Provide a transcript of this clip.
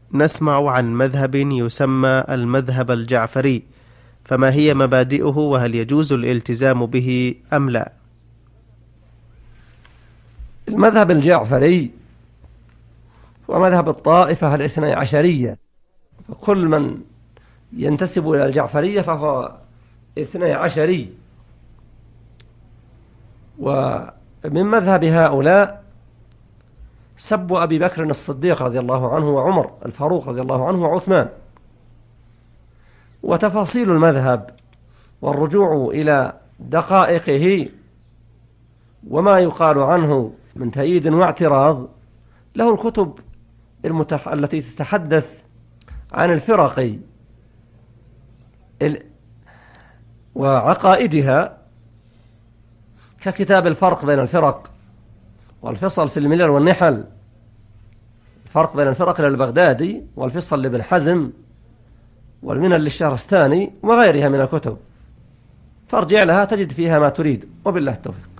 نسمع عن مذهب يسمى المذهب الجعفري، فما هي مبادئه وهل يجوز الالتزام به أم لا؟ المذهب الجعفري هو مذهب الطائفة الاثني عشرية، فكل من ينتسب إلى الجعفرية فهو اثني عشري. ومن مذهب هؤلاء سب أبي بكر الصديق رضي الله عنه وعمر الفاروق رضي الله عنه وعثمان. وتفاصيل المذهب والرجوع إلى دقائقه وما يقال عنه من تأييد واعتراض له الكتب التي تتحدث عن الفرق وعقائدها، ككتاب الفرق بين الفرق والفصل في الملل والنحل، الفرق بين الفرق للبغدادي والفصل لابن حزم والملل للشهرستاني وغيرها من الكتب، فارجع لها تجد فيها ما تريد، وبالله التوفيق.